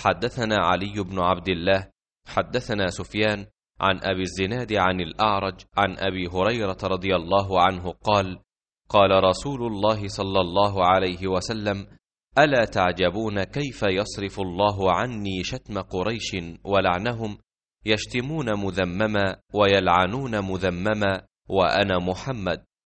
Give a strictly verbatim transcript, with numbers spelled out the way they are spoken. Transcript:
حدثنا علي بن عبد الله حدثنا سفيان عن أبي الزناد عن الأعرج عن أبي هريرة رضي الله عنه قال: قال رسول الله صلى الله عليه وسلم: ألا تعجبون كيف يصرف الله عني شتم قريش ولعنهم، يشتمون مذمما ويلعنون مذمما، وأنا محمد.